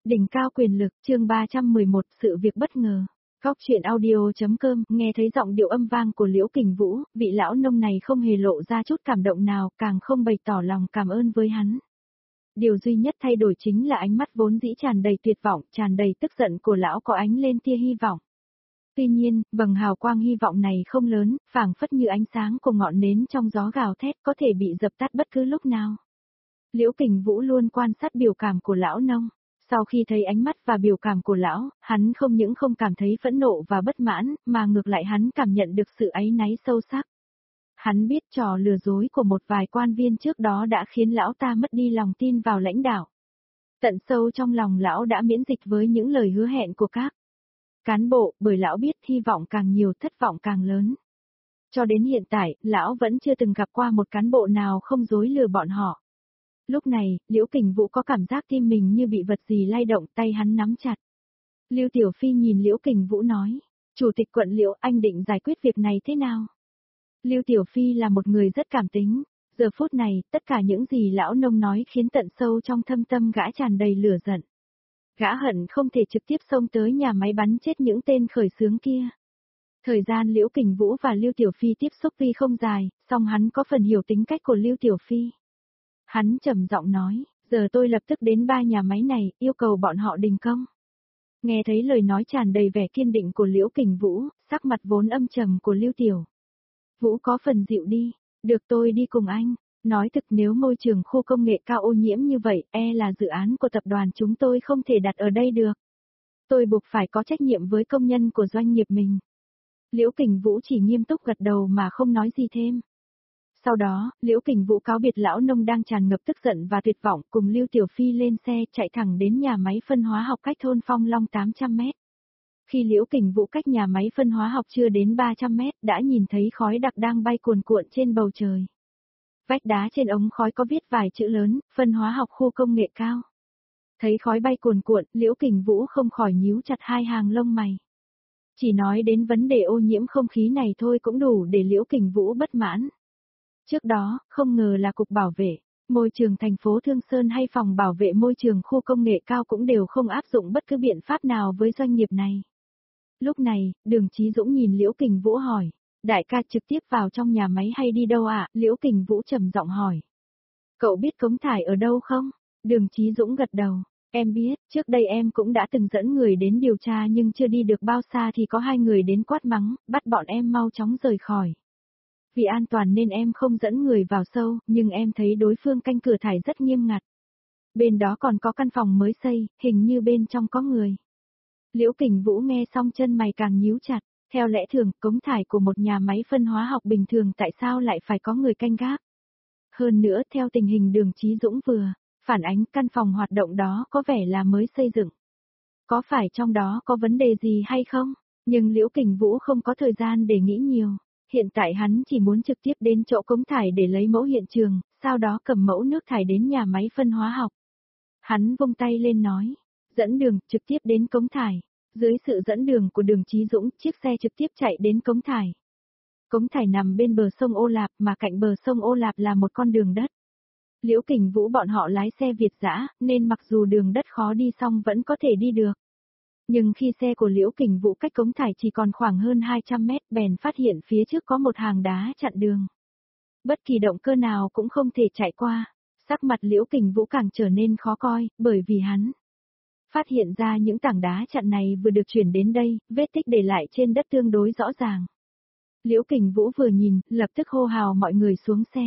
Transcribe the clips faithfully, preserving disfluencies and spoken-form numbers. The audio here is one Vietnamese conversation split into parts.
Đỉnh cao quyền lực, chương ba trăm mười một, sự việc bất ngờ. Góc truyện audio.com, nghe thấy giọng điệu âm vang của Liễu Kình Vũ, vị lão nông này không hề lộ ra chút cảm động nào, càng không bày tỏ lòng cảm ơn với hắn. Điều duy nhất thay đổi chính là ánh mắt vốn dĩ tràn đầy tuyệt vọng, tràn đầy tức giận của lão có ánh lên tia hy vọng. Tuy nhiên, vầng hào quang hy vọng này không lớn, phảng phất như ánh sáng của ngọn nến trong gió gào thét có thể bị dập tắt bất cứ lúc nào. Liễu Kình Vũ luôn quan sát biểu cảm của lão nông. Sau khi thấy ánh mắt và biểu cảm của lão, hắn không những không cảm thấy phẫn nộ và bất mãn, mà ngược lại hắn cảm nhận được sự áy náy sâu sắc. Hắn biết trò lừa dối của một vài quan viên trước đó đã khiến lão ta mất đi lòng tin vào lãnh đạo. Tận sâu trong lòng lão đã miễn dịch với những lời hứa hẹn của các cán bộ, bởi lão biết hy vọng càng nhiều thất vọng càng lớn. Cho đến hiện tại, lão vẫn chưa từng gặp qua một cán bộ nào không dối lừa bọn họ. Lúc này, Liễu Kình Vũ có cảm giác tim mình như bị vật gì lay động, tay hắn nắm chặt. Lưu Tiểu Phi nhìn Liễu Kình Vũ nói, Chủ tịch quận Liễu, anh định giải quyết việc này thế nào? Lưu Tiểu Phi là một người rất cảm tính, giờ phút này, tất cả những gì lão nông nói khiến tận sâu trong thâm tâm gã tràn đầy lửa giận. Gã hận không thể trực tiếp xông tới nhà máy bắn chết những tên khởi xướng kia. Thời gian Liễu Kình Vũ và Lưu Tiểu Phi tiếp xúc tuy không dài, song hắn có phần hiểu tính cách của Lưu Tiểu Phi. Hắn trầm giọng nói, giờ tôi lập tức đến ba nhà máy này, yêu cầu bọn họ đình công. Nghe thấy lời nói tràn đầy vẻ kiên định của Liễu Kình Vũ, sắc mặt vốn âm trầm của Lưu Tiểu Vũ có phần dịu đi, được tôi đi cùng anh. Nói thực, nếu môi trường khu công nghệ cao ô nhiễm như vậy, e là dự án của tập đoàn chúng tôi không thể đặt ở đây được. Tôi buộc phải có trách nhiệm với công nhân của doanh nghiệp mình. Liễu Kình Vũ chỉ nghiêm túc gật đầu mà không nói gì thêm. Sau đó, Liễu Kình Vũ cáo biệt lão nông đang tràn ngập tức giận và tuyệt vọng, cùng Lưu Tiểu Phi lên xe chạy thẳng đến nhà máy phân hóa học cách thôn Phong Long tám trăm mét. Khi Liễu Kình Vũ cách nhà máy phân hóa học chưa đến ba trăm mét, đã nhìn thấy khói đặc đang bay cuồn cuộn trên bầu trời. Vách đá trên ống khói có viết vài chữ lớn, phân hóa học khu công nghệ cao. Thấy khói bay cuồn cuộn, Liễu Kình Vũ không khỏi nhíu chặt hai hàng lông mày. Chỉ nói đến vấn đề ô nhiễm không khí này thôi cũng đủ để Liễu Kình Vũ bất mãn. Trước đó, không ngờ là Cục Bảo vệ Môi trường thành phố Thương Sơn hay Phòng Bảo vệ Môi trường khu công nghệ cao cũng đều không áp dụng bất cứ biện pháp nào với doanh nghiệp này. Lúc này, Đường Chí Dũng nhìn Liễu Kình Vũ hỏi, đại ca trực tiếp vào trong nhà máy hay đi đâu ạ? À? Liễu Kình Vũ trầm giọng hỏi. Cậu biết cống thải ở đâu không? Đường Chí Dũng gật đầu, em biết, trước đây em cũng đã từng dẫn người đến điều tra nhưng chưa đi được bao xa thì có hai người đến quát mắng, bắt bọn em mau chóng rời khỏi. Vì an toàn nên em không dẫn người vào sâu, nhưng em thấy đối phương canh cửa thải rất nghiêm ngặt. Bên đó còn có căn phòng mới xây, hình như bên trong có người. Liễu Kình Vũ nghe xong chân mày càng nhíu chặt, theo lẽ thường, cống thải của một nhà máy phân hóa học bình thường tại sao lại phải có người canh gác? Hơn nữa, theo tình hình Đường Chí Dũng vừa phản ánh, căn phòng hoạt động đó có vẻ là mới xây dựng. Có phải trong đó có vấn đề gì hay không? Nhưng Liễu Kình Vũ không có thời gian để nghĩ nhiều. Hiện tại hắn chỉ muốn trực tiếp đến chỗ cống thải để lấy mẫu hiện trường, sau đó cầm mẫu nước thải đến nhà máy phân hóa học. Hắn vung tay lên nói, dẫn đường, trực tiếp đến cống thải. Dưới sự dẫn đường của Đường Chí Dũng, chiếc xe trực tiếp chạy đến cống thải. Cống thải nằm bên bờ sông Ô Lạp, mà cạnh bờ sông Ô Lạp là một con đường đất. Liễu Kình Vũ bọn họ lái xe Việt dã, nên mặc dù đường đất khó đi song vẫn có thể đi được. Nhưng khi xe của Liễu Kình Vũ cách cống thải chỉ còn khoảng hơn hai trăm mét, bèn phát hiện phía trước có một hàng đá chặn đường. Bất kỳ động cơ nào cũng không thể chạy qua. Sắc mặt Liễu Kình Vũ càng trở nên khó coi, bởi vì hắn phát hiện ra những tảng đá chặn này vừa được chuyển đến đây, vết tích để lại trên đất tương đối rõ ràng. Liễu Kình Vũ vừa nhìn, lập tức hô hào mọi người xuống xe.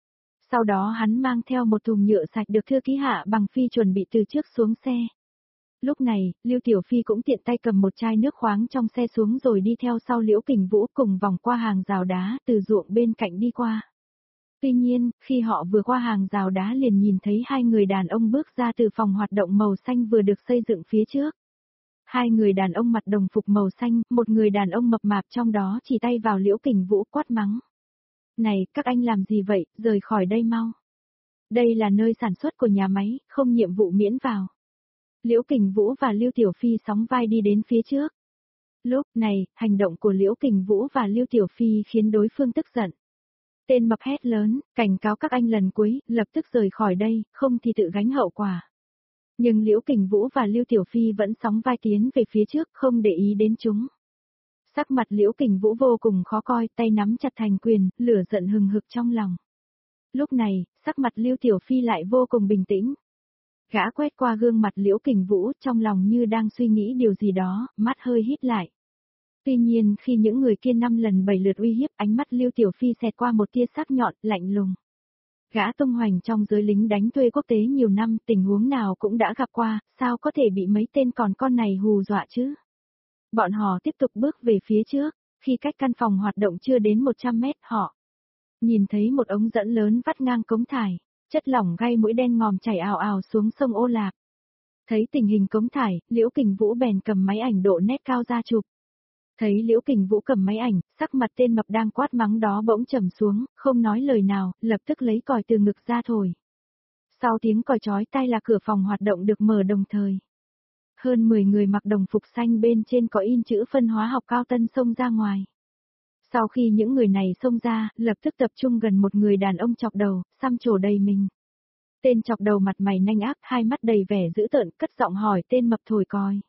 Sau đó hắn mang theo một thùng nhựa sạch được thư ký Hạ Bằng Phi chuẩn bị từ trước xuống xe. Lúc này, Lưu Tiểu Phi cũng tiện tay cầm một chai nước khoáng trong xe xuống rồi đi theo sau Liễu Kình Vũ cùng vòng qua hàng rào đá từ ruộng bên cạnh đi qua. Tuy nhiên, khi họ vừa qua hàng rào đá liền nhìn thấy hai người đàn ông bước ra từ phòng hoạt động màu xanh vừa được xây dựng phía trước. Hai người đàn ông mặc đồng phục màu xanh, một người đàn ông mập mạp trong đó chỉ tay vào Liễu Kình Vũ quát mắng. Này, các anh làm gì vậy, rời khỏi đây mau. Đây là nơi sản xuất của nhà máy, không nhiệm vụ miễn vào. Liễu Kình Vũ và Lưu Tiểu Phi sóng vai đi đến phía trước. Lúc này, hành động của Liễu Kình Vũ và Lưu Tiểu Phi khiến đối phương tức giận. Tên mập hét lớn, cảnh cáo các anh lần cuối, lập tức rời khỏi đây, không thì tự gánh hậu quả. Nhưng Liễu Kình Vũ và Lưu Tiểu Phi vẫn sóng vai tiến về phía trước, không để ý đến chúng. Sắc mặt Liễu Kình Vũ vô cùng khó coi, tay nắm chặt thành quyền, lửa giận hừng hực trong lòng. Lúc này, sắc mặt Lưu Tiểu Phi lại vô cùng bình tĩnh. Gã quét qua gương mặt Liễu Kình Vũ, trong lòng như đang suy nghĩ điều gì đó, mắt hơi híp lại. Tuy nhiên khi những người kia năm lần bảy lượt uy hiếp, ánh mắt Lưu Tiểu Phi xẹt qua một tia sắc nhọn, lạnh lùng. Gã tung hoành trong giới lính đánh thuê quốc tế nhiều năm, tình huống nào cũng đã gặp qua, sao có thể bị mấy tên còn con này hù dọa chứ? Bọn họ tiếp tục bước về phía trước, khi cách căn phòng hoạt động chưa đến một trăm mét họ nhìn thấy một ống dẫn lớn vắt ngang cống thải, chất lỏng gây mũi đen ngòm chảy ào ào xuống sông Ô Lạp. Thấy tình hình cống thải, Liễu Kình Vũ bèn cầm máy ảnh độ nét cao ra chụp. Thấy Liễu Kình Vũ cầm máy ảnh, sắc mặt tên mập đang quát mắng đó bỗng trầm xuống, không nói lời nào, lập tức lấy còi từ ngực ra thổi. Sau tiếng còi chói tai là cửa phòng hoạt động được mở đồng thời. Hơn mười người mặc đồng phục xanh bên trên có in chữ phân hóa học Cao Tân xông ra ngoài. Sau khi những người này xông ra, lập tức tập trung gần một người đàn ông chọc đầu, xăm trổ đầy mình. Tên chọc đầu mặt mày nanh ác, hai mắt đầy vẻ dữ tợn, cất giọng hỏi tên mập thổi còi.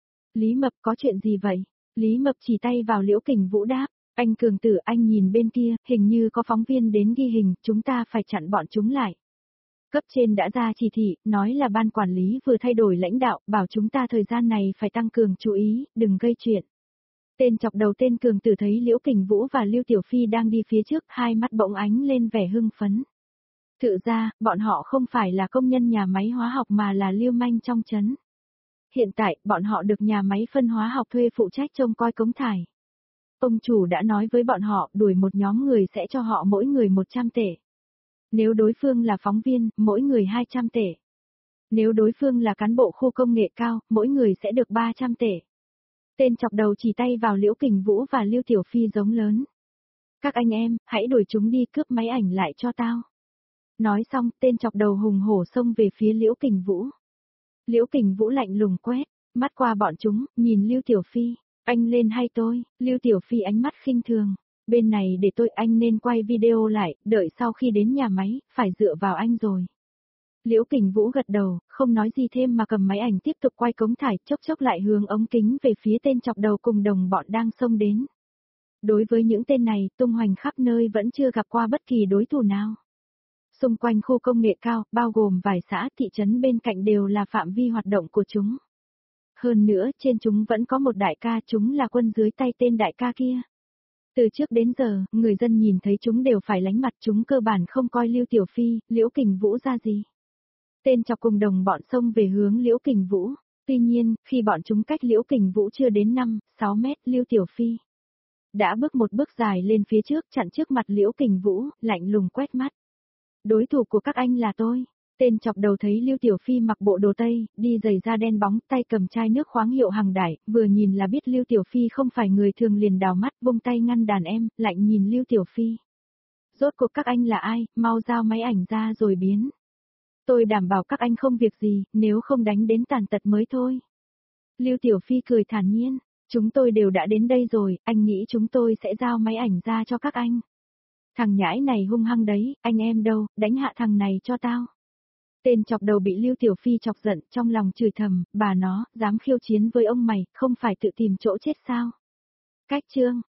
Lý Mập, có chuyện gì vậy? Lý Mập chỉ tay vào Liễu Kình Vũ đáp, anh Cường Tử, anh nhìn bên kia, hình như có phóng viên đến ghi hình, chúng ta phải chặn bọn chúng lại. Cấp trên đã ra chỉ thị, nói là ban quản lý vừa thay đổi lãnh đạo, bảo chúng ta thời gian này phải tăng cường chú ý, đừng gây chuyện. Tên chọc đầu tên Cường Tử thấy Liễu Kình Vũ và Lưu Tiểu Phi đang đi phía trước, hai mắt bỗng ánh lên vẻ hưng phấn. Thực ra, bọn họ không phải là công nhân nhà máy hóa học mà là lưu manh trong trấn. Hiện tại, bọn họ được nhà máy phân hóa học thuê phụ trách trông coi cống thải. Ông chủ đã nói với bọn họ đuổi một nhóm người sẽ cho họ mỗi người một trăm tệ. Nếu đối phương là phóng viên, mỗi người hai trăm tệ. Nếu đối phương là cán bộ khu công nghệ cao, mỗi người sẽ được ba trăm tệ. Tên chọc đầu chỉ tay vào Liễu Kình Vũ và Lưu Tiểu Phi giống lớn. Các anh em, hãy đuổi chúng đi cướp máy ảnh lại cho tao. Nói xong, tên chọc đầu hùng hổ xông về phía Liễu Kình Vũ. Liễu Kình Vũ lạnh lùng quét, mắt qua bọn chúng, nhìn Lưu Tiểu Phi, anh lên hay tôi? Lưu Tiểu Phi ánh mắt khinh thường, bên này để tôi, anh nên quay video lại, đợi sau khi đến nhà máy, phải dựa vào anh rồi. Liễu Kình Vũ gật đầu, không nói gì thêm mà cầm máy ảnh tiếp tục quay cống thải, chốc chốc lại hướng ống kính về phía tên chọc đầu cùng đồng bọn đang xông đến. Đối với những tên này, tung hoành khắp nơi vẫn chưa gặp qua bất kỳ đối thủ nào. Xung quanh khu công nghệ cao, bao gồm vài xã thị trấn bên cạnh đều là phạm vi hoạt động của chúng. Hơn nữa, trên chúng vẫn có một đại ca, chúng là quân dưới tay tên đại ca kia. Từ trước đến giờ, người dân nhìn thấy chúng đều phải lánh mặt, chúng cơ bản không coi Lưu Tiểu Phi, Liễu Kình Vũ ra gì. Tên chọc cùng đồng bọn xông về hướng Liễu Kình Vũ. Tuy nhiên, khi bọn chúng cách Liễu Kình Vũ chưa đến năm, sáu mét, Lưu Tiểu Phi đã bước một bước dài lên phía trước, chặn trước mặt Liễu Kình Vũ, lạnh lùng quét mắt. Đối thủ của các anh là tôi. Tên chọc đầu thấy Lưu Tiểu Phi mặc bộ đồ tây, đi giày da đen bóng, tay cầm chai nước khoáng hiệu Hằng Đại, vừa nhìn là biết Lưu Tiểu Phi không phải người thường, liền đào mắt, vung tay ngăn đàn em, lạnh nhìn Lưu Tiểu Phi. Rốt cuộc các anh là ai, mau giao máy ảnh ra rồi biến. Tôi đảm bảo các anh không việc gì, nếu không đánh đến tàn tật mới thôi. Lưu Tiểu Phi cười thản nhiên, chúng tôi đều đã đến đây rồi, anh nghĩ chúng tôi sẽ giao máy ảnh ra cho các anh. Thằng nhãi này hung hăng đấy, anh em đâu, đánh hạ thằng này cho tao. Tên chọc đầu bị Lưu Tiểu Phi chọc giận, trong lòng chửi thầm, bà nó, dám khiêu chiến với ông mày, không phải tự tìm chỗ chết sao? Cách chương